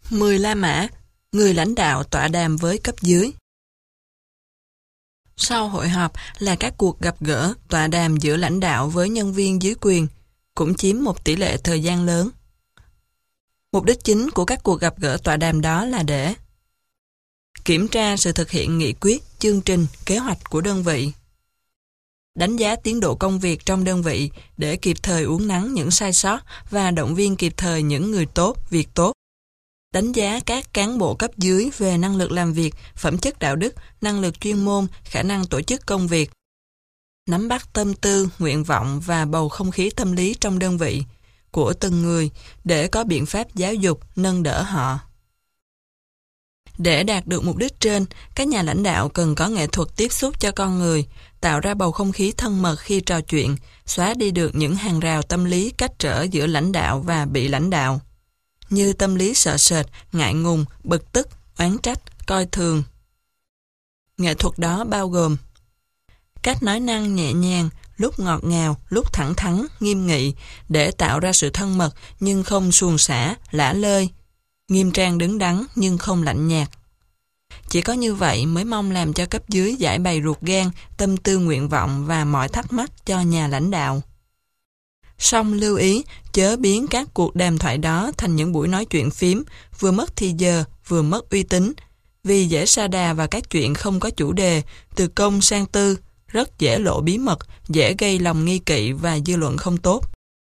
10 La Mã, người lãnh đạo tọa đàm với cấp dưới. Sau hội họp là các cuộc gặp gỡ, tọa đàm giữa lãnh đạo với nhân viên dưới quyền, cũng chiếm một tỷ lệ thời gian lớn. Mục đích chính của các cuộc gặp gỡ tọa đàm đó là để kiểm tra sự thực hiện nghị quyết, chương trình, kế hoạch của đơn vị, đánh giá tiến độ công việc trong đơn vị để kịp thời uốn nắn những sai sót và động viên kịp thời những người tốt, việc tốt, đánh giá các cán bộ cấp dưới về năng lực làm việc, phẩm chất đạo đức, năng lực chuyên môn, khả năng tổ chức công việc, nắm bắt tâm tư, nguyện vọng và bầu không khí tâm lý trong đơn vị của từng người để có biện pháp giáo dục, nâng đỡ họ. Để đạt được mục đích trên, các nhà lãnh đạo cần có nghệ thuật tiếp xúc cho con người, tạo ra bầu không khí thân mật khi trò chuyện, xóa đi được những hàng rào tâm lý cách trở giữa lãnh đạo và bị lãnh đạo, như tâm lý sợ sệt, ngại ngùng, bực tức, oán trách, coi thường. Nghệ thuật đó bao gồm cách nói năng nhẹ nhàng, lúc ngọt ngào, lúc thẳng thắn, nghiêm nghị, để tạo ra sự thân mật nhưng không suồng sã, lả lơi, nghiêm trang đứng đắn nhưng không lạnh nhạt. Chỉ có như vậy mới mong làm cho cấp dưới giải bày ruột gan, tâm tư nguyện vọng và mọi thắc mắc cho nhà lãnh đạo. Song lưu ý chớ biến các cuộc đàm thoại đó thành những buổi nói chuyện phím, vừa mất thì giờ, vừa mất uy tín, vì dễ sa đà vào các chuyện không có chủ đề, từ công sang tư, rất dễ lộ bí mật, dễ gây lòng nghi kỵ và dư luận không tốt.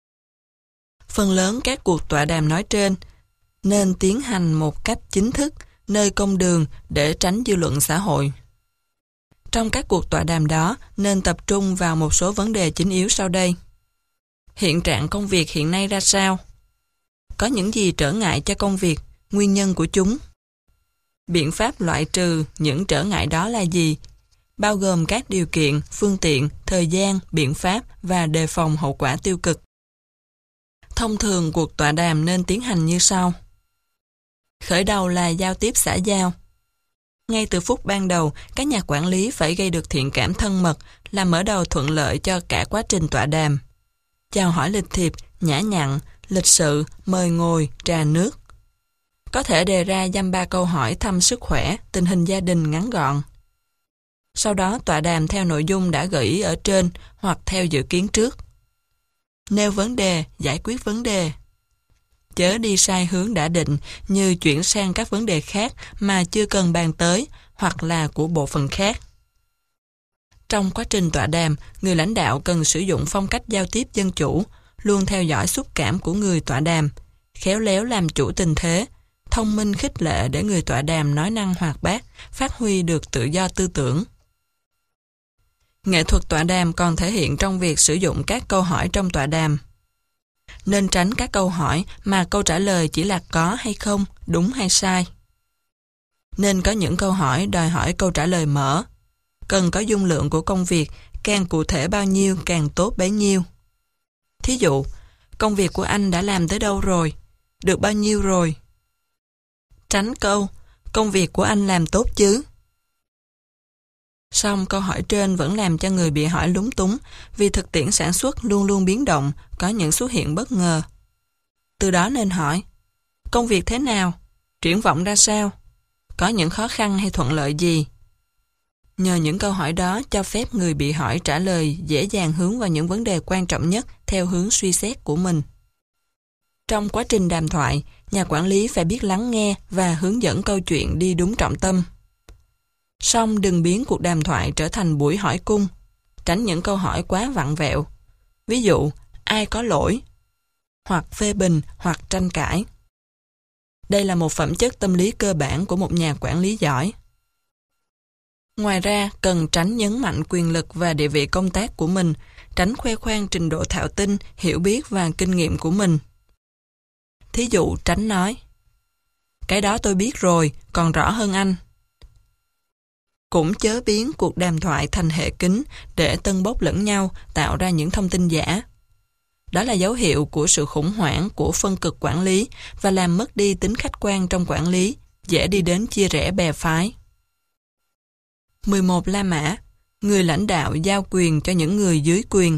Phần lớn các cuộc tọa đàm nói trên nên tiến hành một cách chính thức, nơi công đường để tránh dư luận xã hội. Trong các cuộc tọa đàm đó nên tập trung vào một số vấn đề chính yếu sau đây. Hiện trạng công việc hiện nay ra sao? Có những gì trở ngại cho công việc, nguyên nhân của chúng? Biện pháp loại trừ những trở ngại đó là gì? Bao gồm các điều kiện, phương tiện, thời gian, biện pháp và đề phòng hậu quả tiêu cực. Thông thường cuộc tọa đàm nên tiến hành như sau. Khởi đầu là giao tiếp xã giao. Ngay từ phút ban đầu, các nhà quản lý phải gây được thiện cảm thân mật, làm mở đầu thuận lợi cho cả quá trình tọa đàm. Chào hỏi lịch thiệp, nhã nhặn, lịch sự, mời ngồi, trà nước. Có thể đề ra dăm ba câu hỏi thăm sức khỏe, tình hình gia đình ngắn gọn. Sau đó tọa đàm theo nội dung đã gợi ý ở trên hoặc theo dự kiến trước. Nêu vấn đề, giải quyết vấn đề. Chớ đi sai hướng đã định như chuyển sang các vấn đề khác mà chưa cần bàn tới hoặc là của bộ phận khác. Trong quá trình tọa đàm, người lãnh đạo cần sử dụng phong cách giao tiếp dân chủ, luôn theo dõi xúc cảm của người tọa đàm, khéo léo làm chủ tình thế, thông minh khích lệ để người tọa đàm nói năng hoạt bát, phát huy được tự do tư tưởng. Nghệ thuật tọa đàm còn thể hiện trong việc sử dụng các câu hỏi trong tọa đàm. Nên tránh các câu hỏi mà câu trả lời chỉ là có hay không, đúng hay sai. Nên có những câu hỏi đòi hỏi câu trả lời mở. Cần có dung lượng của công việc, càng cụ thể bao nhiêu càng tốt bấy nhiêu. Thí dụ, công việc của anh đã làm tới đâu rồi? Được bao nhiêu rồi? Tránh câu, công việc của anh làm tốt chứ? Song câu hỏi trên vẫn làm cho người bị hỏi lúng túng vì thực tiễn sản xuất luôn luôn biến động, có những xuất hiện bất ngờ. Từ đó nên hỏi, công việc thế nào? Triển vọng ra sao? Có những khó khăn hay thuận lợi gì? Nhờ những câu hỏi đó cho phép người bị hỏi trả lời dễ dàng hướng vào những vấn đề quan trọng nhất theo hướng suy xét của mình. Trong quá trình đàm thoại, nhà quản lý phải biết lắng nghe và hướng dẫn câu chuyện đi đúng trọng tâm. Song đừng biến cuộc đàm thoại trở thành buổi hỏi cung, tránh những câu hỏi quá vặn vẹo. Ví dụ, ai có lỗi? Hoặc phê bình hoặc tranh cãi. Đây là một phẩm chất tâm lý cơ bản của một nhà quản lý giỏi. Ngoài ra, cần tránh nhấn mạnh quyền lực và địa vị công tác của mình, tránh khoe khoang trình độ thạo tin, hiểu biết và kinh nghiệm của mình. Thí dụ, tránh nói, cái đó tôi biết rồi, còn rõ hơn anh. Cũng chớ biến cuộc đàm thoại thành hệ kính để tân bốc lẫn nhau, tạo ra những thông tin giả. Đó là dấu hiệu của sự khủng hoảng của phân cực quản lý và làm mất đi tính khách quan trong quản lý, dễ đi đến chia rẽ bè phái. 11 La Mã, người lãnh đạo giao quyền cho những người dưới quyền.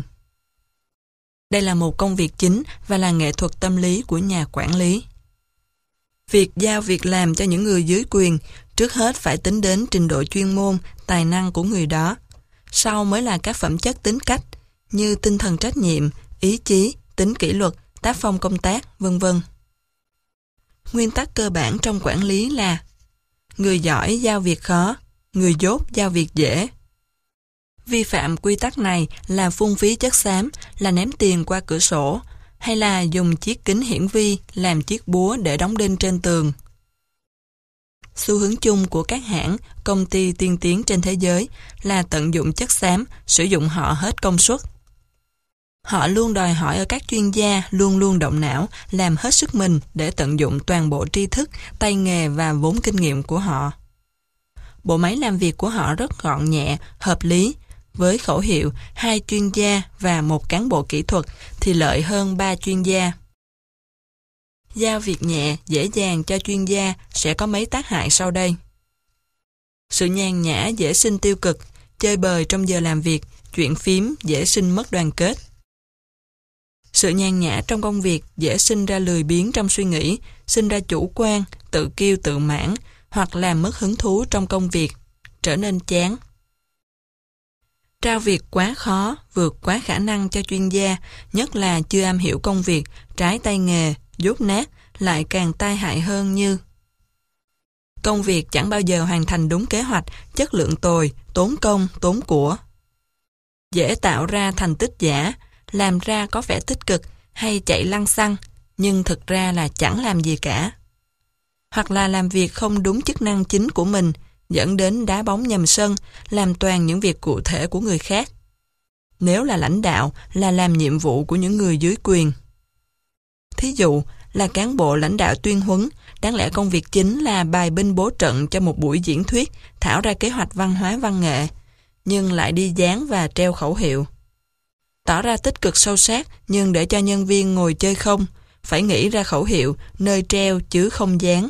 Đây là một công việc chính và là nghệ thuật tâm lý của nhà quản lý. Việc giao việc làm cho những người dưới quyền trước hết phải tính đến trình độ chuyên môn, tài năng của người đó. Sau mới là các phẩm chất tính cách như tinh thần trách nhiệm, ý chí, tính kỷ luật, tác phong công tác, vân vân. Nguyên tắc cơ bản trong quản lý là người giỏi giao việc khó, người dốt giao việc dễ. Vi phạm quy tắc này là phung phí chất xám, là ném tiền qua cửa sổ, hay là dùng chiếc kính hiển vi làm chiếc búa để đóng đinh trên tường. Xu hướng chung của các hãng, công ty tiên tiến trên thế giới là tận dụng chất xám, sử dụng họ hết công suất. Họ luôn đòi hỏi ở các chuyên gia luôn luôn động não, làm hết sức mình để tận dụng toàn bộ tri thức, tay nghề và vốn kinh nghiệm của họ. Bộ máy làm việc của họ rất gọn nhẹ, hợp lý. Với khẩu hiệu 2 chuyên gia và 1 cán bộ kỹ thuật thì lợi hơn 3 chuyên gia. Giao việc nhẹ, dễ dàng cho chuyên gia sẽ có mấy tác hại sau đây. Sự nhàn nhã dễ sinh tiêu cực, chơi bời trong giờ làm việc, chuyện phím dễ sinh mất đoàn kết. Sự nhàn nhã trong công việc dễ sinh ra lười biếng trong suy nghĩ, sinh ra chủ quan, tự kiêu tự mãn hoặc làm mất hứng thú trong công việc, trở nên chán. Trao việc quá khó, vượt quá khả năng cho chuyên gia, nhất là chưa am hiểu công việc, trái tay nghề, dốt nát, lại càng tai hại hơn như công việc chẳng bao giờ hoàn thành đúng kế hoạch, chất lượng tồi, tốn công, tốn của. Dễ tạo ra thành tích giả, làm ra có vẻ tích cực hay chạy lăng xăng, nhưng thực ra là chẳng làm gì cả. Hoặc là làm việc không đúng chức năng chính của mình, dẫn đến đá bóng nhầm sân, làm toàn những việc cụ thể của người khác. Nếu là lãnh đạo, là làm nhiệm vụ của những người dưới quyền. Thí dụ, là cán bộ lãnh đạo tuyên huấn, đáng lẽ công việc chính là bài binh bố trận cho một buổi diễn thuyết, thảo ra kế hoạch văn hóa văn nghệ, nhưng lại đi dán và treo khẩu hiệu. Tỏ ra tích cực sâu sát, nhưng để cho nhân viên ngồi chơi không, phải nghĩ ra khẩu hiệu, nơi treo chứ không dán.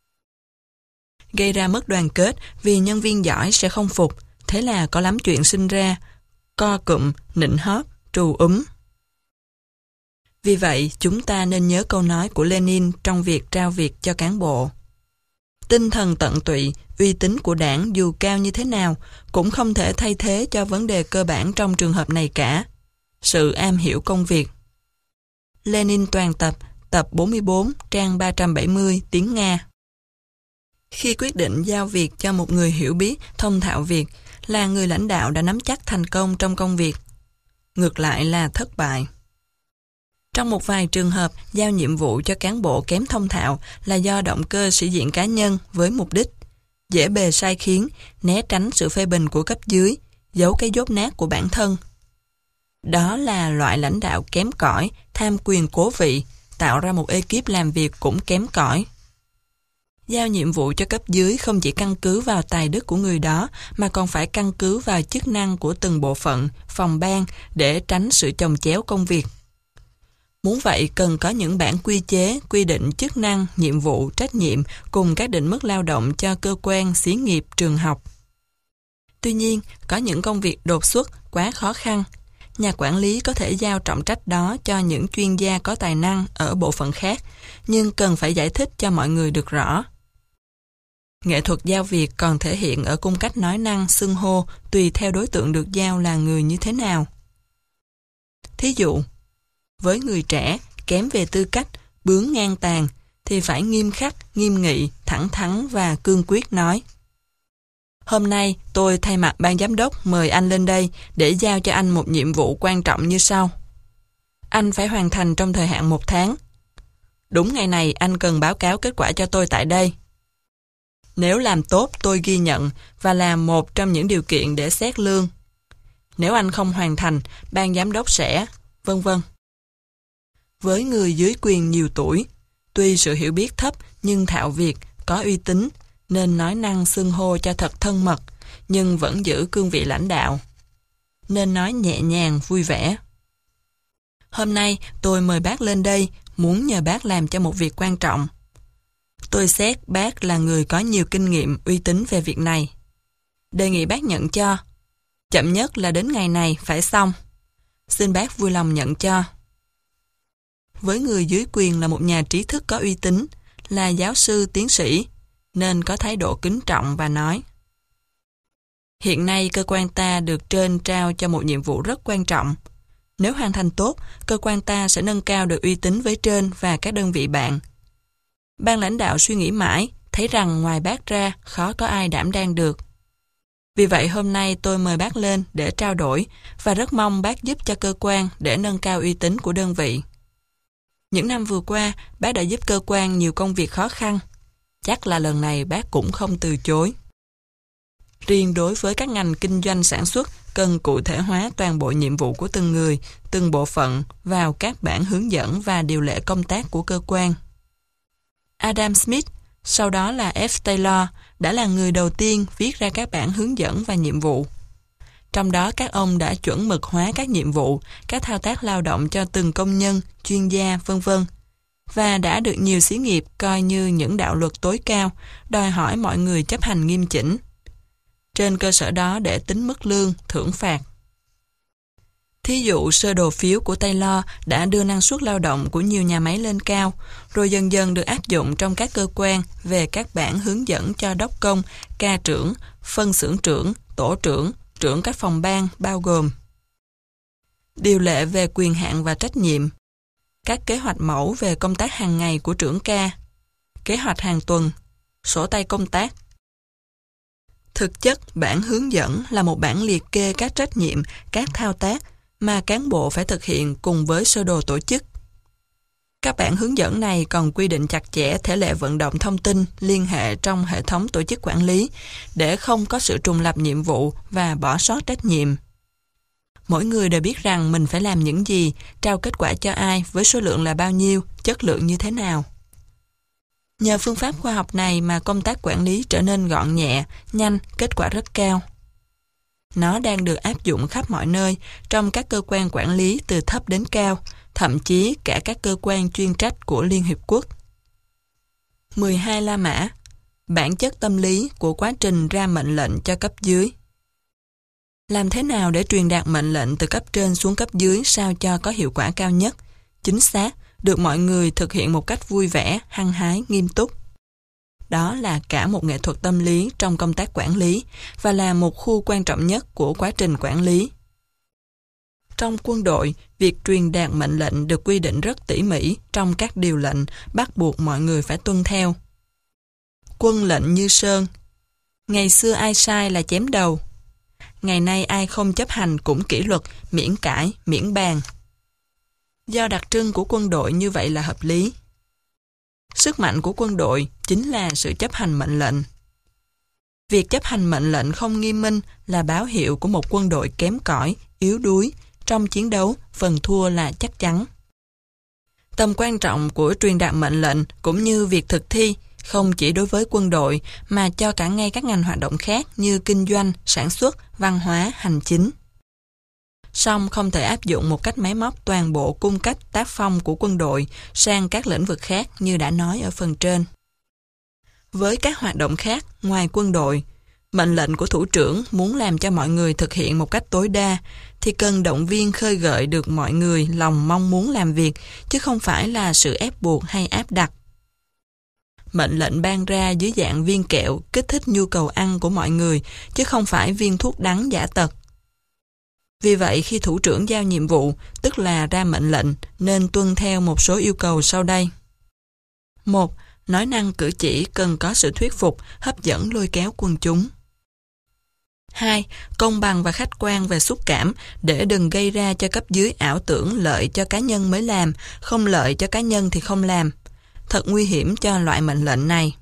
Gây ra mất đoàn kết vì nhân viên giỏi sẽ không phục, thế là có lắm chuyện sinh ra, co cụm, nịnh hót, trù Vì vậy, chúng ta nên nhớ câu nói của Lenin trong việc trao việc cho cán bộ. Tinh thần tận tụy, uy tín của đảng dù cao như thế nào, cũng không thể thay thế cho vấn đề cơ bản trong trường hợp này cả. Sự am hiểu công việc. Lenin toàn tập, tập 44, trang 370, tiếng Nga. Khi quyết định giao việc cho một người hiểu biết, thông thạo việc, là người lãnh đạo đã nắm chắc thành công trong công việc. Ngược lại là thất bại. Trong một vài trường hợp, giao nhiệm vụ cho cán bộ kém thông thạo là do động cơ sĩ diện cá nhân với mục đích dễ bề sai khiến, né tránh sự phê bình của cấp dưới, giấu cái dốt nát của bản thân. Đó là loại lãnh đạo kém cỏi, tham quyền cố vị, tạo ra một ekip làm việc cũng kém cỏi. Giao nhiệm vụ cho cấp dưới không chỉ căn cứ vào tài đức của người đó, mà còn phải căn cứ vào chức năng của từng bộ phận, phòng ban để tránh sự chồng chéo công việc. Muốn vậy cần có những bản quy chế, quy định chức năng, nhiệm vụ, trách nhiệm cùng các định mức lao động cho cơ quan, xí nghiệp, trường học. Tuy nhiên, có những công việc đột xuất, quá khó khăn. Nhà quản lý có thể giao trọng trách đó cho những chuyên gia có tài năng ở bộ phận khác, nhưng cần phải giải thích cho mọi người được rõ. Nghệ thuật giao việc còn thể hiện ở cung cách nói năng, xưng hô tùy theo đối tượng được giao là người như thế nào. Thí dụ, với người trẻ, kém về tư cách, bướng ngang tàn, thì phải nghiêm khắc, nghiêm nghị, thẳng thắn và cương quyết nói. Hôm nay tôi thay mặt ban giám đốc mời anh lên đây để giao cho anh một nhiệm vụ quan trọng như sau. Anh phải hoàn thành trong thời hạn 1 tháng. Đúng ngày này anh cần báo cáo kết quả cho tôi tại đây. Nếu làm tốt tôi ghi nhận và là một trong những điều kiện để xét lương. Nếu anh không hoàn thành, ban giám đốc sẽ... vân vân. Với người dưới quyền nhiều tuổi, tuy sự hiểu biết thấp nhưng thạo việc, có uy tín, nên nói năng xưng hô cho thật thân mật, nhưng vẫn giữ cương vị lãnh đạo. Nên nói nhẹ nhàng, vui vẻ. Hôm nay tôi mời bác lên đây, muốn nhờ bác làm cho một việc quan trọng. Tôi xét bác là người có nhiều kinh nghiệm, uy tín về việc này. Đề nghị bác nhận cho. Chậm nhất là đến ngày này phải xong. Xin bác vui lòng nhận cho. Với người dưới quyền là một nhà trí thức có uy tín, là giáo sư tiến sĩ, nên có thái độ kính trọng và nói: hiện nay cơ quan ta được trên trao cho một nhiệm vụ rất quan trọng. Nếu hoàn thành tốt, cơ quan ta sẽ nâng cao được uy tín với trên và các đơn vị bạn. Ban lãnh đạo suy nghĩ mãi, thấy rằng ngoài bác ra, khó có ai đảm đang được. Vì vậy hôm nay tôi mời bác lên để trao đổi và rất mong bác giúp cho cơ quan để nâng cao uy tín của đơn vị. Những năm vừa qua, bác đã giúp cơ quan nhiều công việc khó khăn. Chắc là lần này bác cũng không từ chối. Riêng đối với các ngành kinh doanh sản xuất, cần cụ thể hóa toàn bộ nhiệm vụ của từng người, từng bộ phận vào các bản hướng dẫn và điều lệ công tác của cơ quan. Adam Smith, sau đó là F. Taylor, đã là người đầu tiên viết ra các bản hướng dẫn và nhiệm vụ. Trong đó các ông đã chuẩn mực hóa các nhiệm vụ, các thao tác lao động cho từng công nhân, chuyên gia, v.v. và đã được nhiều xí nghiệp coi như những đạo luật tối cao, đòi hỏi mọi người chấp hành nghiêm chỉnh. Trên cơ sở đó để tính mức lương, thưởng phạt. Thí dụ sơ đồ phiếu của Taylor đã đưa năng suất lao động của nhiều nhà máy lên cao, rồi dần dần được áp dụng trong các cơ quan về các bản hướng dẫn cho đốc công, ca trưởng, phân xưởng trưởng, tổ trưởng, trưởng các phòng ban bao gồm điều lệ về quyền hạn và trách nhiệm, các kế hoạch mẫu về công tác hàng ngày của trưởng ca, kế hoạch hàng tuần, sổ tay công tác. Thực chất, bản hướng dẫn là một bản liệt kê các trách nhiệm, các thao tác mà cán bộ phải thực hiện cùng với sơ đồ tổ chức. Các bản hướng dẫn này còn quy định chặt chẽ thể lệ vận động thông tin, liên hệ trong hệ thống tổ chức quản lý để không có sự trùng lập nhiệm vụ và bỏ sót trách nhiệm. Mỗi người đều biết rằng mình phải làm những gì, trao kết quả cho ai, với số lượng là bao nhiêu, chất lượng như thế nào. Nhờ phương pháp khoa học này mà công tác quản lý trở nên gọn nhẹ, nhanh, kết quả rất cao. Nó đang được áp dụng khắp mọi nơi, trong các cơ quan quản lý từ thấp đến cao, thậm chí cả các cơ quan chuyên trách của Liên Hiệp Quốc. 12 La Mã. Bản chất tâm lý của quá trình ra mệnh lệnh cho cấp dưới. Làm thế nào để truyền đạt mệnh lệnh từ cấp trên xuống cấp dưới sao cho có hiệu quả cao nhất, chính xác, được mọi người thực hiện một cách vui vẻ, hăng hái, nghiêm túc. Đó là cả một nghệ thuật tâm lý trong công tác quản lý và là một khu quan trọng nhất của quá trình quản lý. Trong quân đội, việc truyền đạt mệnh lệnh được quy định rất tỉ mỉ trong các điều lệnh bắt buộc mọi người phải tuân theo. Quân lệnh như sơn. Ngày xưa ai sai là chém đầu. Ngày nay ai không chấp hành cũng kỷ luật, miễn cãi, miễn bàn. Do đặc trưng của quân đội như vậy là hợp lý. Sức mạnh của quân đội chính là sự chấp hành mệnh lệnh. Việc chấp hành mệnh lệnh không nghiêm minh là báo hiệu của một quân đội kém cỏi, yếu đuối. Trong chiến đấu, phần thua là chắc chắn. Tầm quan trọng của truyền đạt mệnh lệnh cũng như việc thực thi không chỉ đối với quân đội mà cho cả ngay các ngành hoạt động khác như kinh doanh, sản xuất, văn hóa, hành chính. Song không thể áp dụng một cách máy móc toàn bộ cung cách tác phong của quân đội sang các lĩnh vực khác như đã nói ở phần trên. Với các hoạt động khác ngoài quân đội, mệnh lệnh của thủ trưởng muốn làm cho mọi người thực hiện một cách tối đa thì cần động viên khơi gợi được mọi người lòng mong muốn làm việc chứ không phải là sự ép buộc hay áp đặt. Mệnh lệnh ban ra dưới dạng viên kẹo kích thích nhu cầu ăn của mọi người chứ không phải viên thuốc đắng giả tật. Vì vậy khi thủ trưởng giao nhiệm vụ, tức là ra mệnh lệnh, nên tuân theo một số yêu cầu sau đây. 1. Nói năng cử chỉ cần có sự thuyết phục, hấp dẫn lôi kéo quần chúng. 2. Công bằng và khách quan về xúc cảm để đừng gây ra cho cấp dưới ảo tưởng lợi cho cá nhân mới làm, không lợi cho cá nhân thì không làm. Thật nguy hiểm cho loại mệnh lệnh này.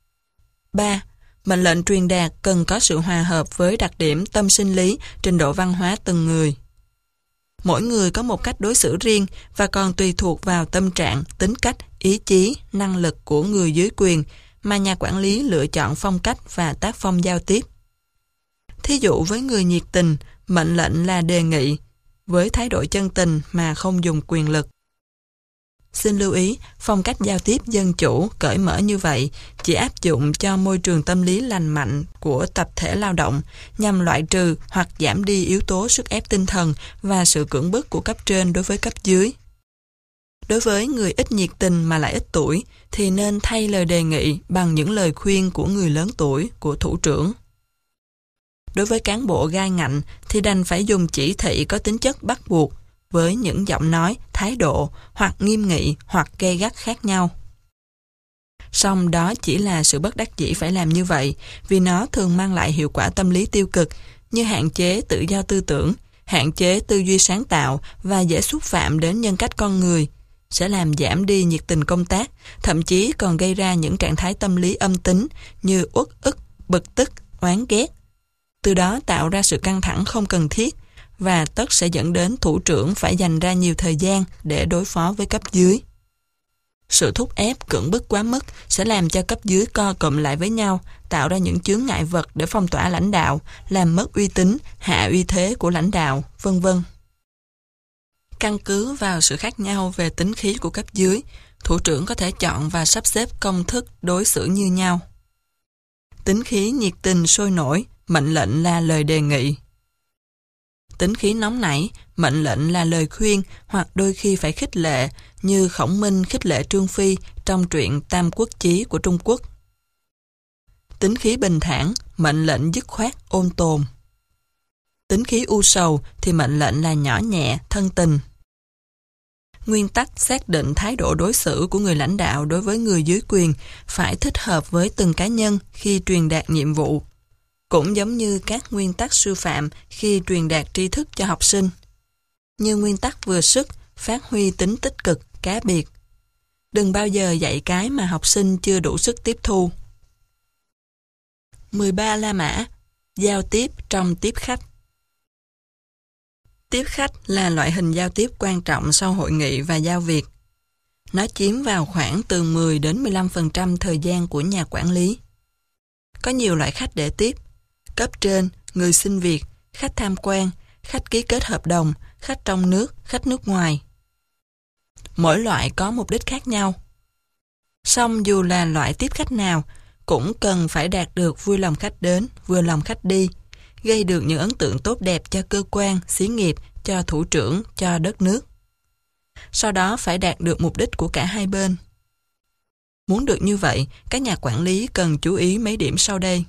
3. Mệnh lệnh truyền đạt cần có sự hòa hợp với đặc điểm tâm sinh lý, trình độ văn hóa từng người. Mỗi người có một cách đối xử riêng và còn tùy thuộc vào tâm trạng, tính cách, ý chí, năng lực của người dưới quyền mà nhà quản lý lựa chọn phong cách và tác phong giao tiếp. Thí dụ với người nhiệt tình, mệnh lệnh là đề nghị, với thái độ chân tình mà không dùng quyền lực. Xin lưu ý, phong cách giao tiếp dân chủ, cởi mở như vậy chỉ áp dụng cho môi trường tâm lý lành mạnh của tập thể lao động nhằm loại trừ hoặc giảm đi yếu tố sức ép tinh thần và sự cưỡng bức của cấp trên đối với cấp dưới. Đối với người ít nhiệt tình mà lại ít tuổi, thì nên thay lời đề nghị bằng những lời khuyên của người lớn tuổi, của thủ trưởng. Đối với cán bộ gai ngạnh thì đành phải dùng chỉ thị có tính chất bắt buộc, với những giọng nói, thái độ hoặc nghiêm nghị hoặc gay gắt khác nhau. Song đó chỉ là sự bất đắc dĩ phải làm như vậy, vì nó thường mang lại hiệu quả tâm lý tiêu cực như hạn chế tự do tư tưởng, hạn chế tư duy sáng tạo và dễ xúc phạm đến nhân cách con người, sẽ làm giảm đi nhiệt tình công tác, thậm chí còn gây ra những trạng thái tâm lý âm tính như uất ức, bực tức, oán ghét. Từ đó tạo ra sự căng thẳng không cần thiết và tất sẽ dẫn đến thủ trưởng phải dành ra nhiều thời gian để đối phó với cấp dưới. Sự thúc ép cưỡng bức quá mức sẽ làm cho cấp dưới co cụm lại với nhau, tạo ra những chướng ngại vật để phong tỏa lãnh đạo, làm mất uy tín, hạ uy thế của lãnh đạo, vân vân. Căn cứ vào sự khác nhau về tính khí của cấp dưới, thủ trưởng có thể chọn và sắp xếp công thức đối xử như nhau. Tính khí nhiệt tình sôi nổi, mệnh lệnh là lời đề nghị. Tính khí nóng nảy, mệnh lệnh là lời khuyên hoặc đôi khi phải khích lệ, như Khổng Minh khích lệ Trương Phi trong truyện Tam Quốc Chí của Trung Quốc. Tính khí bình thản, mệnh lệnh dứt khoát, ôn tồn. Tính khí u sầu thì mệnh lệnh là nhỏ nhẹ, thân tình. Nguyên tắc xác định thái độ đối xử của người lãnh đạo đối với người dưới quyền phải thích hợp với từng cá nhân khi truyền đạt nhiệm vụ, cũng giống như các nguyên tắc sư phạm khi truyền đạt tri thức cho học sinh. Như nguyên tắc vừa sức, phát huy tính tích cực, cá biệt. Đừng bao giờ dạy cái mà học sinh chưa đủ sức tiếp thu. 13 La Mã. Giao tiếp trong tiếp khách. Tiếp khách là loại hình giao tiếp quan trọng sau hội nghị và giao việc. Nó chiếm vào khoảng từ 10 đến 15% thời gian của nhà quản lý. Có nhiều loại khách để tiếp: cấp trên, người xin việc, khách tham quan, khách ký kết hợp đồng, khách trong nước, khách nước ngoài. Mỗi loại có mục đích khác nhau. Song dù là loại tiếp khách nào, cũng cần phải đạt được vui lòng khách đến, vui lòng khách đi, gây được những ấn tượng tốt đẹp cho cơ quan, xí nghiệp, cho thủ trưởng, cho đất nước. Sau đó phải đạt được mục đích của cả hai bên. Muốn được như vậy, các nhà quản lý cần chú ý mấy điểm sau đây.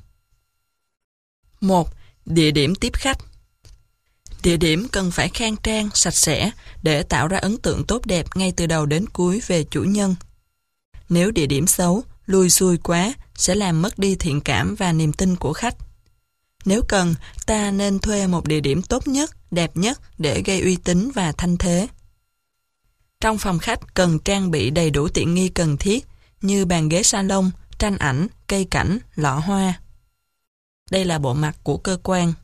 1. Địa điểm tiếp khách. Địa điểm cần phải khang trang, sạch sẽ để tạo ra ấn tượng tốt đẹp ngay từ đầu đến cuối về chủ nhân. Nếu địa điểm xấu, lùi xùi quá sẽ làm mất đi thiện cảm và niềm tin của khách. Nếu cần, ta nên thuê một địa điểm tốt nhất, đẹp nhất để gây uy tín và thanh thế. Trong phòng khách cần trang bị đầy đủ tiện nghi cần thiết như bàn ghế salon, tranh ảnh, cây cảnh, lọ hoa. Đây là bộ mặt của cơ quan.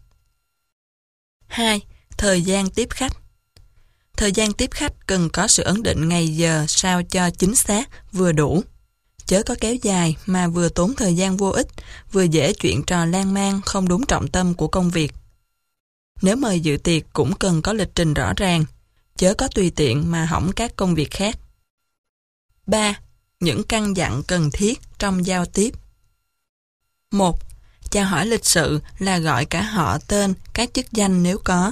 2. Thời gian tiếp khách. Thời gian tiếp khách cần có sự ấn định ngày giờ sao cho chính xác, vừa đủ. Chớ có kéo dài mà vừa tốn thời gian vô ích, vừa dễ chuyện trò lan man không đúng trọng tâm của công việc. Nếu mời dự tiệc cũng cần có lịch trình rõ ràng, chớ có tùy tiện mà hỏng các công việc khác. 3. Những căn dặn cần thiết trong giao tiếp. 1. Chào hỏi lịch sự là gọi cả họ, tên, các chức danh nếu có.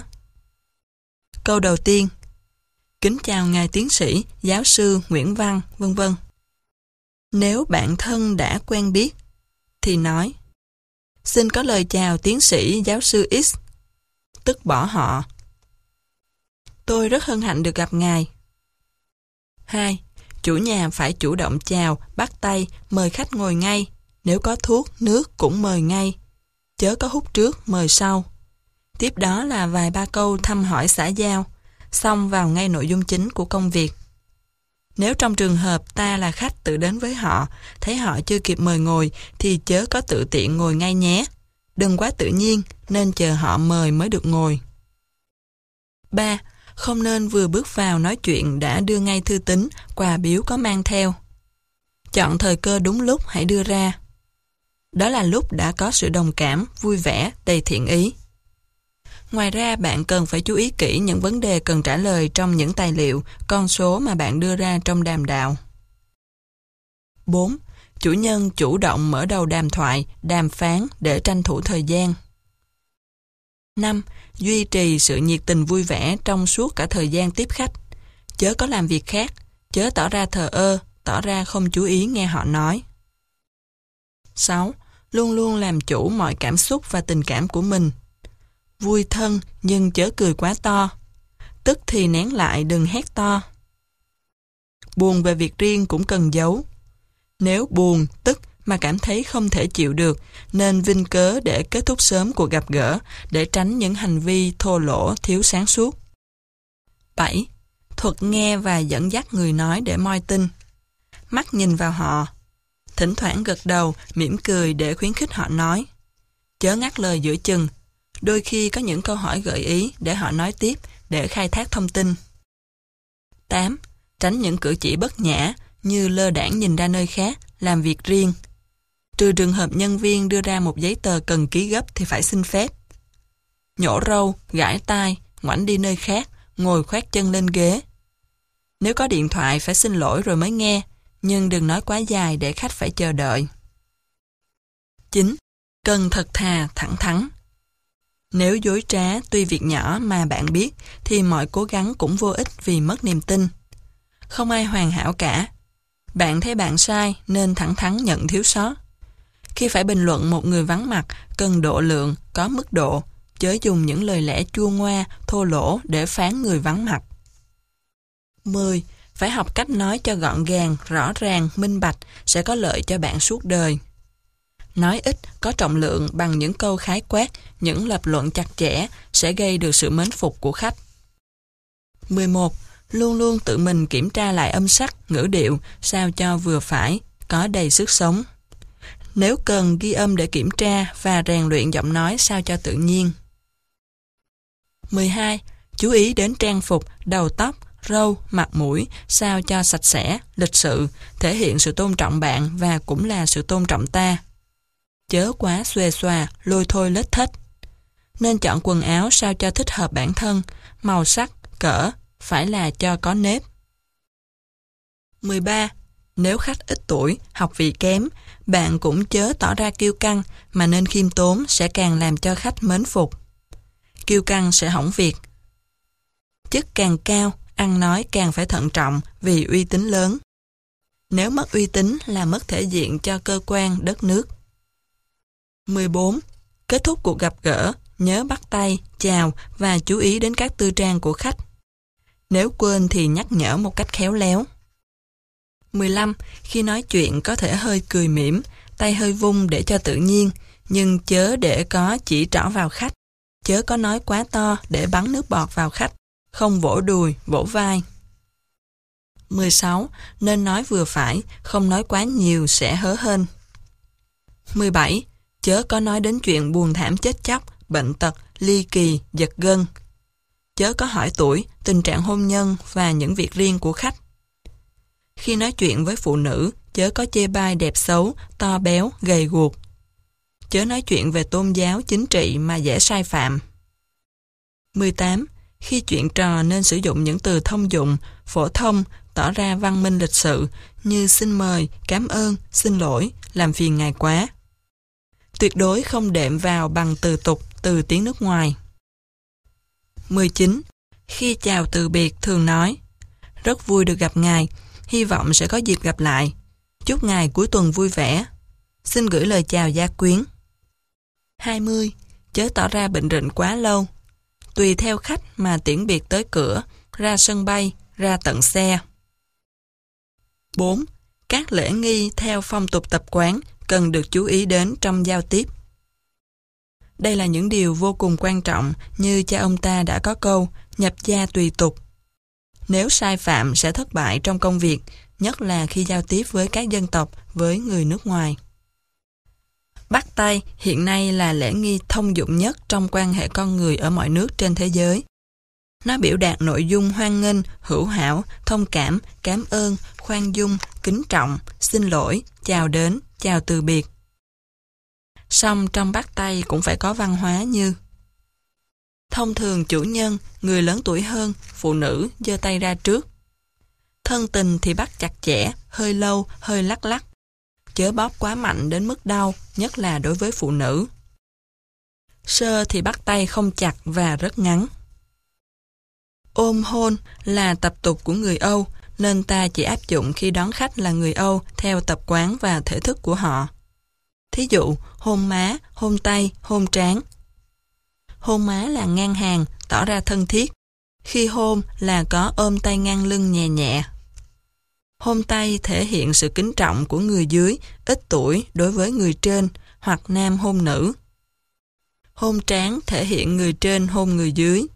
Câu đầu tiên: kính chào ngài tiến sĩ, giáo sư Nguyễn Văn, vân vân. Nếu bạn thân đã quen biết, thì nói: xin có lời chào tiến sĩ giáo sư X, tức bỏ họ. Tôi rất hân hạnh được gặp ngài. 2. Chủ nhà phải chủ động chào, bắt tay, mời khách ngồi ngay. Nếu có thuốc, nước cũng mời ngay. Chớ có hút trước, mời sau. Tiếp đó là vài ba câu thăm hỏi xã giao, xong vào ngay nội dung chính của công việc. Nếu trong trường hợp ta là khách tự đến với họ, thấy họ chưa kịp mời ngồi, thì chớ có tự tiện ngồi ngay nhé. Đừng quá tự nhiên, nên chờ họ mời mới được ngồi. 3. Không nên vừa bước vào nói chuyện đã đưa ngay thư tín, quà biếu có mang theo. Chọn thời cơ đúng lúc hãy đưa ra. Đó là lúc đã có sự đồng cảm, vui vẻ, đầy thiện ý. Ngoài ra, bạn cần phải chú ý kỹ những vấn đề cần trả lời trong những tài liệu, con số mà bạn đưa ra trong đàm đạo. 4. Chủ nhân chủ động mở đầu đàm thoại, đàm phán để tranh thủ thời gian. 5. Duy trì sự nhiệt tình vui vẻ trong suốt cả thời gian tiếp khách. Chớ có làm việc khác, Chớ tỏ ra thờ ơ, tỏ ra không chú ý nghe họ nói. 6. Luôn luôn làm chủ mọi cảm xúc và tình cảm của mình. Vui thân nhưng chớ cười quá to. Tức thì nén lại, đừng hét to. Buồn về việc riêng cũng cần giấu. Nếu buồn, tức mà cảm thấy không thể chịu được, nên vin cớ để kết thúc sớm cuộc gặp gỡ, để tránh những hành vi thô lỗ, thiếu sáng suốt. 7. Thuật nghe và dẫn dắt người nói để moi tin. Mắt nhìn vào họ. Thỉnh thoảng gật đầu, mỉm cười để khuyến khích họ nói. Chớ ngắt lời giữa chừng. Đôi khi có những câu hỏi gợi ý để họ nói tiếp, để khai thác thông tin. 8. Tránh những cử chỉ bất nhã như lơ đãng nhìn ra nơi khác, làm việc riêng. Trừ trường hợp nhân viên đưa ra một giấy tờ cần ký gấp thì phải xin phép. Nhổ râu, gãi tai, ngoảnh đi nơi khác, ngồi khoét chân lên ghế. Nếu có điện thoại phải xin lỗi rồi mới nghe, nhưng đừng nói quá dài để khách phải chờ đợi. 9. Cần thật thà, thẳng thắn. Nếu dối trá tuy việc nhỏ mà bạn biết thì mọi cố gắng cũng vô ích vì mất niềm tin. Không ai hoàn hảo cả. Bạn thấy bạn sai nên thẳng thắn nhận thiếu sót. Khi phải bình luận một người vắng mặt, cần độ lượng, có mức độ, chớ dùng những lời lẽ chua ngoa, thô lỗ để phán người vắng mặt. 10. Phải học cách nói cho gọn gàng, rõ ràng, minh bạch sẽ có lợi cho bạn suốt đời. Nói ít, có trọng lượng bằng những câu khái quát, những lập luận chặt chẽ sẽ gây được sự mến phục của khách. 11. Luôn luôn tự mình kiểm tra lại âm sắc, ngữ điệu sao cho vừa phải, có đầy sức sống. Nếu cần ghi âm để kiểm tra và rèn luyện giọng nói sao cho tự nhiên. 12. Chú ý đến trang phục, đầu tóc, râu, mặt mũi sao cho sạch sẽ, lịch sự, thể hiện sự tôn trọng bạn và cũng là sự tôn trọng ta. Chớ quá xuề xòa, lôi thôi lết thết. Nên chọn quần áo sao cho thích hợp bản thân, màu sắc, cỡ, phải là cho có nếp. 13. Nếu khách ít tuổi, học vị kém, bạn cũng chớ tỏ ra kiêu căng mà nên khiêm tốn sẽ càng làm cho khách mến phục. Kiêu căng sẽ hỏng việc. Chức càng cao, ăn nói càng phải thận trọng vì uy tín lớn. Nếu mất uy tín là mất thể diện cho cơ quan, đất nước. 14. Kết thúc cuộc gặp gỡ, nhớ bắt tay, chào và chú ý đến các tư trang của khách. Nếu quên thì nhắc nhở một cách khéo léo. 15. Khi nói chuyện có thể hơi cười mỉm, tay hơi vung để cho tự nhiên, nhưng chớ để có chỉ trỏ vào khách. Chớ có nói quá to để bắn nước bọt vào khách, không vỗ đùi, vỗ vai. 16. Nên nói vừa phải, không nói quá nhiều sẽ hớ hênh. 17. Chớ có nói đến chuyện buồn thảm chết chóc, bệnh tật, ly kỳ, giật gân. Chớ có hỏi tuổi, tình trạng hôn nhân và những việc riêng của khách. Khi nói chuyện với phụ nữ, chớ có chê bai đẹp xấu, to béo, gầy guộc. Chớ nói chuyện về tôn giáo, chính trị mà dễ sai phạm. 18. Khi chuyện trò nên sử dụng những từ thông dụng, phổ thông, tỏ ra văn minh lịch sự như xin mời, cảm ơn, xin lỗi, làm phiền ngài quá. Tuyệt đối không đệm vào bằng từ tục, từ tiếng nước ngoài. 19. Khi chào từ biệt thường nói: rất vui được gặp ngài, hy vọng sẽ có dịp gặp lại. Chúc ngài cuối tuần vui vẻ. Xin gửi lời chào gia quyến. 20. Chớ tỏ ra bệnh rịnh quá lâu. Tùy theo khách mà tiễn biệt tới cửa, ra sân bay, ra tận xe. 4. Các lễ nghi theo phong tục tập quán cần được chú ý đến trong giao tiếp. Đây là những điều vô cùng quan trọng, như cha ông ta đã có câu nhập gia tùy tục. Nếu sai phạm sẽ thất bại trong công việc, nhất là khi giao tiếp với các dân tộc, với người nước ngoài. Bắt tay hiện nay là lễ nghi thông dụng nhất trong quan hệ con người ở mọi nước trên thế giới. Nó biểu đạt nội dung hoan nghênh, hữu hảo, thông cảm, cảm ơn, khoan dung, kính trọng, xin lỗi, chào đến, chào từ biệt. Song trong bắt tay cũng phải có văn hóa như: thông thường chủ nhân, người lớn tuổi hơn, phụ nữ giơ tay ra trước. Thân tình thì bắt chặt chẽ, hơi lâu, hơi lắc lắc. Chớ bóp quá mạnh đến mức đau, nhất là đối với phụ nữ. Sơ thì bắt tay không chặt và rất ngắn. Ôm hôn là tập tục của người Âu, nên ta chỉ áp dụng khi đón khách là người Âu theo tập quán và thể thức của họ. Thí dụ, hôn má, hôn tay, hôn trán. Hôn má là ngang hàng, tỏ ra thân thiết. Khi hôn là có ôm tay ngang lưng nhẹ nhẹ. Hôn tay thể hiện sự kính trọng của người dưới, ít tuổi đối với người trên, hoặc nam hôn nữ. Hôn trán thể hiện người trên hôn người dưới.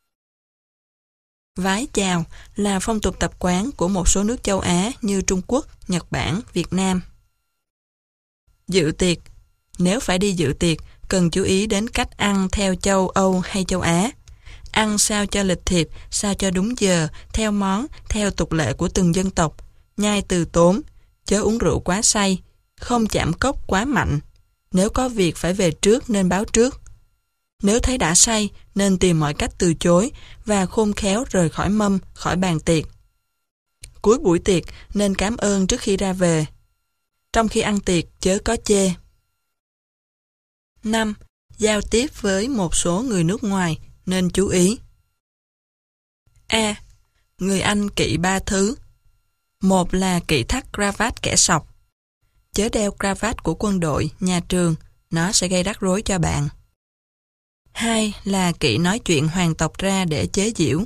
Vái chào là phong tục tập quán của một số nước châu Á như Trung Quốc, Nhật Bản, Việt Nam. Dự tiệc. Nếu phải đi dự tiệc, cần chú ý đến cách ăn theo châu Âu hay châu Á. Ăn sao cho lịch thiệp, sao cho đúng giờ, theo món, theo tục lệ của từng dân tộc. Nhai từ tốn, chớ uống rượu quá say, không chạm cốc quá mạnh. Nếu có việc phải về trước nên báo trước. Nếu thấy đã say nên tìm mọi cách từ chối và khôn khéo rời khỏi mâm, khỏi bàn tiệc. Cuối buổi tiệc nên cảm ơn trước khi ra về. Trong khi ăn tiệc chớ có chê. 5. Giao tiếp với một số người nước ngoài nên chú ý. A. Người Anh kỵ 3 thứ. Một là kỵ thắt cravat kẻ sọc. Chớ đeo cravat của quân đội, nhà trường, nó sẽ gây rắc rối cho bạn. 2 là kỵ nói chuyện hoàng tộc ra để chế giễu.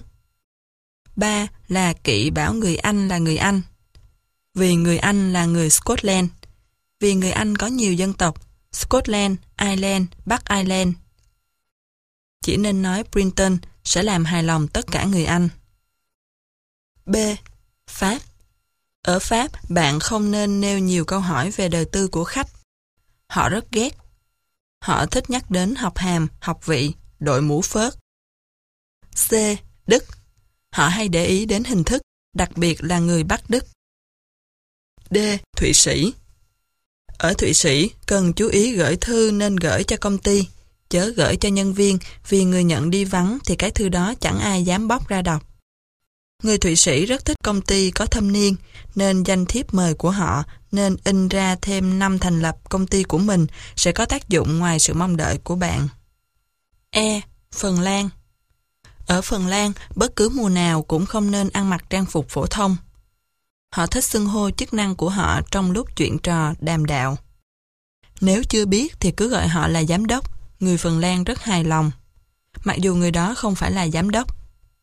3 là kỵ bảo người Anh là người Anh. Vì người Anh là người Scotland. Vì người Anh có nhiều dân tộc, Scotland, Ireland, Bắc Ireland. Chỉ nên nói Brinton sẽ làm hài lòng tất cả người Anh. B. Pháp. Ở Pháp, bạn không nên nêu nhiều câu hỏi về đời tư của khách. Họ rất ghét. Họ thích nhắc đến học hàm, học vị, đội mũ phớt. C. Đức. Họ hay để ý đến hình thức, đặc biệt là người Bắc Đức. D. Thụy Sĩ. Ở Thụy Sĩ, cần chú ý gửi thư nên gửi cho công ty, chớ gửi cho nhân viên, vì người nhận đi vắng thì cái thư đó chẳng ai dám bóc ra đọc. Người Thụy Sĩ rất thích công ty có thâm niên, nên danh thiếp mời của họ nên in ra thêm năm thành lập công ty của mình sẽ có tác dụng ngoài sự mong đợi của bạn. E. Phần Lan. Ở Phần Lan, bất cứ mùa nào cũng không nên ăn mặc trang phục phổ thông. Họ thích xưng hô chức năng của họ trong lúc chuyện trò, đàm đạo. Nếu chưa biết thì cứ gọi họ là giám đốc, người Phần Lan rất hài lòng. Mặc dù người đó không phải là giám đốc.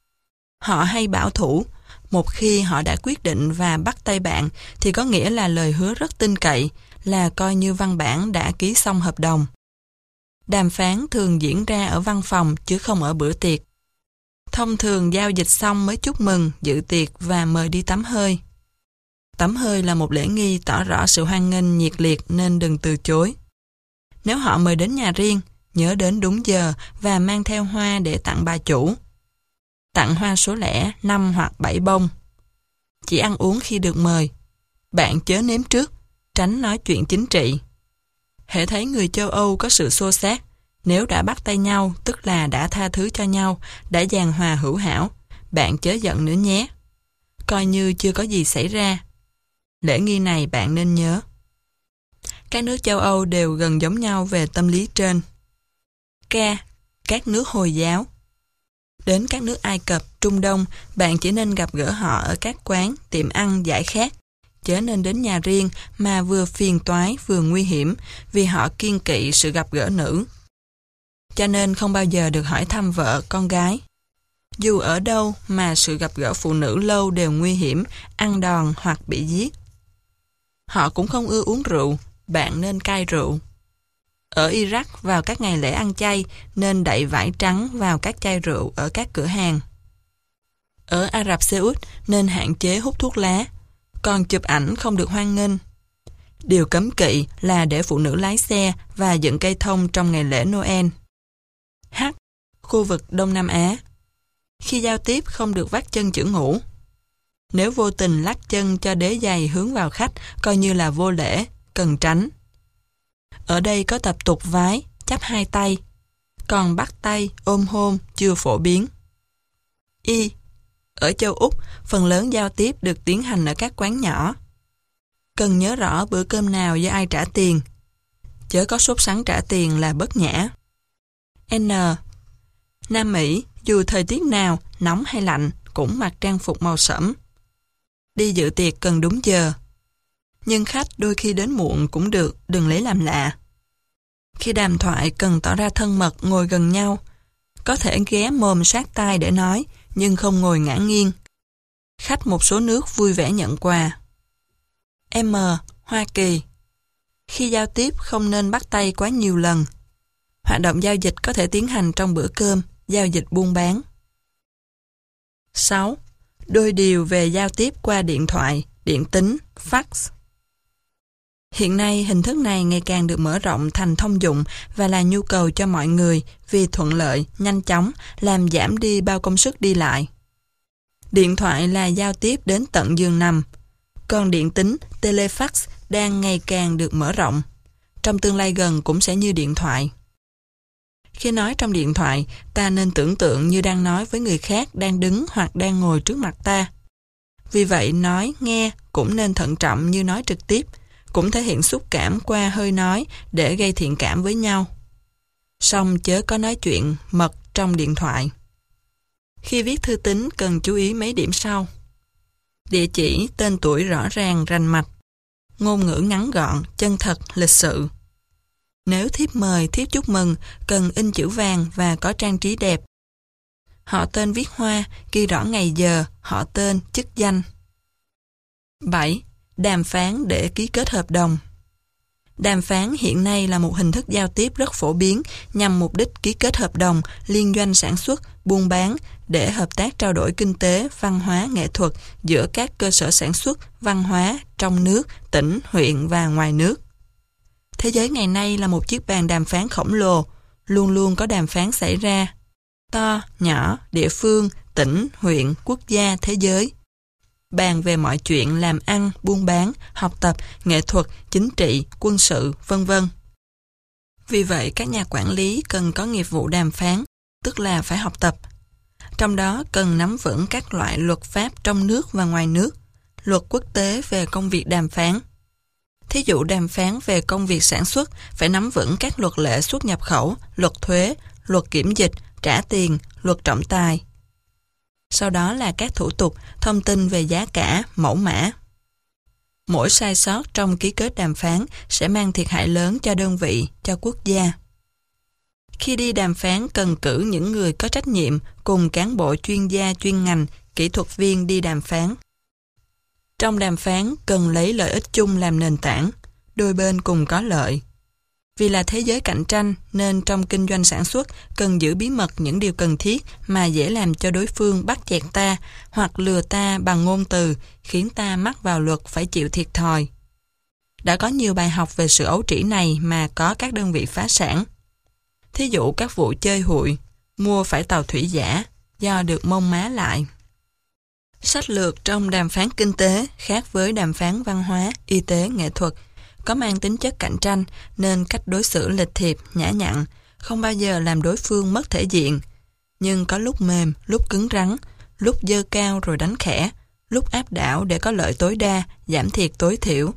Họ hay bảo thủ, một khi họ đã quyết định và bắt tay bạn thì có nghĩa là lời hứa rất tin cậy, là coi như văn bản đã ký xong hợp đồng. Đàm phán thường diễn ra ở văn phòng chứ không ở bữa tiệc. Thông thường giao dịch xong mới chúc mừng, dự tiệc và mời đi tắm hơi. Tắm hơi là một lễ nghi tỏ rõ sự hoan nghênh nhiệt liệt nên đừng từ chối. Nếu họ mời đến nhà riêng, nhớ đến đúng giờ và mang theo hoa để tặng bà chủ. Tặng hoa số lẻ 5 hoặc 7 bông. Chỉ ăn uống khi được mời. Bạn chớ nếm trước, tránh nói chuyện chính trị. Hễ thấy người châu Âu có sự xô xát, nếu đã bắt tay nhau tức là đã tha thứ cho nhau, đã giằng hòa hữu hảo, bạn chớ giận nữa nhé. Coi như chưa có gì xảy ra. Lễ nghi này bạn nên nhớ. Các nước châu Âu đều gần giống nhau về tâm lý trên. K. Các nước Hồi giáo. Đến các nước Ai Cập, Trung Đông, bạn chỉ nên gặp gỡ họ ở các quán, tiệm ăn, giải khát. Chớ nên đến nhà riêng mà vừa phiền toái vừa nguy hiểm vì họ kiêng kỵ sự gặp gỡ nữ. Cho nên không bao giờ được hỏi thăm vợ, con gái. Dù ở đâu mà sự gặp gỡ phụ nữ lâu đều nguy hiểm, ăn đòn hoặc bị giết. Họ cũng không ưa uống rượu, bạn nên cai rượu. Ở Iraq vào các ngày lễ ăn chay nên đậy vải trắng vào các chai rượu ở các cửa hàng. Ở Ả Rập Xê Út nên hạn chế hút thuốc lá, còn chụp ảnh không được hoan nghênh. Điều cấm kỵ là để phụ nữ lái xe và dựng cây thông trong ngày lễ Noel. H. Khu vực Đông Nam Á. Khi giao tiếp không được vắt chân chữ ngũ. Nếu vô tình lắc chân cho đế giày hướng vào khách coi như là vô lễ, cần tránh. Ở đây có tập tục vái, chắp hai tay, còn bắt tay, ôm hôn chưa phổ biến. Y. Ở châu Úc, phần lớn giao tiếp được tiến hành ở các quán nhỏ. Cần nhớ rõ bữa cơm nào do ai trả tiền. Chớ có sốt sắng trả tiền là bất nhã. N. Nam Mỹ, dù thời tiết nào, nóng hay lạnh, cũng mặc trang phục màu sẫm. Đi dự tiệc cần đúng giờ. Nhưng khách đôi khi đến muộn cũng được, đừng lấy làm lạ. Khi đàm thoại cần tỏ ra thân mật, ngồi gần nhau. Có thể ghé mồm sát tai để nói, nhưng không ngồi ngả nghiêng. Khách một số nước vui vẻ nhận quà. M. Hoa Kỳ. Khi giao tiếp không nên bắt tay quá nhiều lần. Hoạt động giao dịch có thể tiến hành trong bữa cơm, giao dịch buôn bán. 6. Đôi điều về giao tiếp qua điện thoại, điện tính, fax. Hiện nay, hình thức này ngày càng được mở rộng thành thông dụng và là nhu cầu cho mọi người vì thuận lợi, nhanh chóng, làm giảm đi bao công sức đi lại. Điện thoại là giao tiếp đến tận giường nằm, còn điện tính, telefax đang ngày càng được mở rộng. Trong tương lai gần cũng sẽ như điện thoại. Khi nói trong điện thoại, ta nên tưởng tượng như đang nói với người khác đang đứng hoặc đang ngồi trước mặt ta. Vì vậy, nói, nghe cũng nên thận trọng như nói trực tiếp, cũng thể hiện xúc cảm qua hơi nói để gây thiện cảm với nhau. Song chớ có nói chuyện mật trong điện thoại. Khi viết thư tín cần chú ý mấy điểm sau. Địa chỉ, tên tuổi rõ ràng, rành mạch. Ngôn ngữ ngắn gọn, chân thật, lịch sự. Nếu thiếp mời, thiếp chúc mừng, cần in chữ vàng và có trang trí đẹp. Họ tên viết hoa, ghi rõ ngày giờ, họ tên, chức danh. 7. Đàm phán để ký kết hợp đồng. Đàm phán hiện nay là một hình thức giao tiếp rất phổ biến nhằm mục đích ký kết hợp đồng, liên doanh sản xuất, buôn bán để hợp tác trao đổi kinh tế, văn hóa, nghệ thuật giữa các cơ sở sản xuất, văn hóa trong nước, tỉnh, huyện và ngoài nước. Thế giới ngày nay là một chiếc bàn đàm phán khổng lồ, luôn luôn có đàm phán xảy ra. To, nhỏ, địa phương, tỉnh, huyện, quốc gia, thế giới. Bàn về mọi chuyện làm ăn, buôn bán, học tập, nghệ thuật, chính trị, quân sự, vân vân. Vì vậy, các nhà quản lý cần có nghiệp vụ đàm phán, tức là phải học tập. Trong đó cần nắm vững các loại luật pháp trong nước và ngoài nước, luật quốc tế về công việc đàm phán. Thí dụ đàm phán về công việc sản xuất phải nắm vững các luật lệ xuất nhập khẩu, luật thuế, luật kiểm dịch, trả tiền, luật trọng tài. Sau đó là các thủ tục, thông tin về giá cả, mẫu mã. Mỗi sai sót trong ký kết đàm phán sẽ mang thiệt hại lớn cho đơn vị, cho quốc gia. Khi đi đàm phán cần cử những người có trách nhiệm cùng cán bộ chuyên gia chuyên ngành, kỹ thuật viên đi đàm phán. Trong đàm phán cần lấy lợi ích chung làm nền tảng, đôi bên cùng có lợi. Vì là thế giới cạnh tranh nên trong kinh doanh sản xuất cần giữ bí mật những điều cần thiết mà dễ làm cho đối phương bắt chẹt ta hoặc lừa ta bằng ngôn từ khiến ta mắc vào luật phải chịu thiệt thòi. Đã có nhiều bài học về sự ấu trĩ này mà có các đơn vị phá sản. Thí dụ các vụ chơi hụi, mua phải tàu thủy giả do được mông má lại. Sách lược trong đàm phán kinh tế khác với đàm phán văn hóa, y tế, nghệ thuật, có mang tính chất cạnh tranh nên cách đối xử lịch thiệp, nhã nhặn, không bao giờ làm đối phương mất thể diện. Nhưng có lúc mềm, lúc cứng rắn, lúc dơ cao rồi đánh khẽ, lúc áp đảo để có lợi tối đa, giảm thiệt tối thiểu.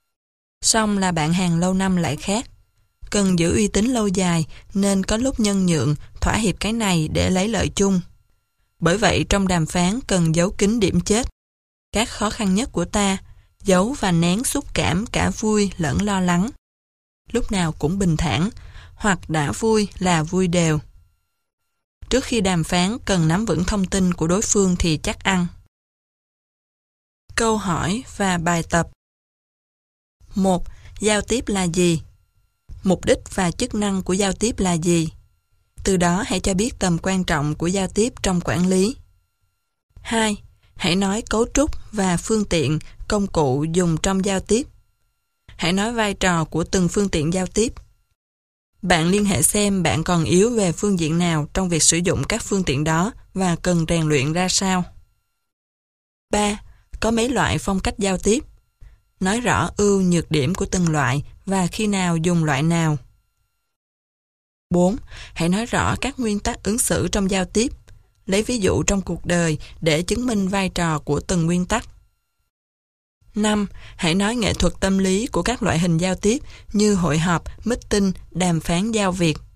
Song là bạn hàng lâu năm lại khác. Cần giữ uy tín lâu dài nên có lúc nhân nhượng, thỏa hiệp cái này để lấy lợi chung. Bởi vậy trong đàm phán cần giấu kín điểm chết. Các khó khăn nhất của ta, giấu và nén xúc cảm cả vui lẫn lo lắng. Lúc nào cũng bình thản, hoặc đã vui là vui đều. Trước khi đàm phán cần nắm vững thông tin của đối phương thì chắc ăn. Câu hỏi và bài tập. 1. Giao tiếp là gì? Mục đích và chức năng của giao tiếp là gì? Từ đó hãy cho biết tầm quan trọng của giao tiếp trong quản lý. 2. Hãy nói cấu trúc và phương tiện, công cụ dùng trong giao tiếp. Hãy nói vai trò của từng phương tiện giao tiếp. Bạn liên hệ xem bạn còn yếu về phương diện nào trong việc sử dụng các phương tiện đó và cần rèn luyện ra sao. 3. Có mấy loại phong cách giao tiếp. Nói rõ ưu nhược điểm của từng loại và khi nào dùng loại nào. 4. Hãy nói rõ các nguyên tắc ứng xử trong giao tiếp. Lấy ví dụ trong cuộc đời để chứng minh vai trò của từng nguyên tắc. 5. Hãy nói nghệ thuật tâm lý của các loại hình giao tiếp như hội họp, meeting, đàm phán giao việc.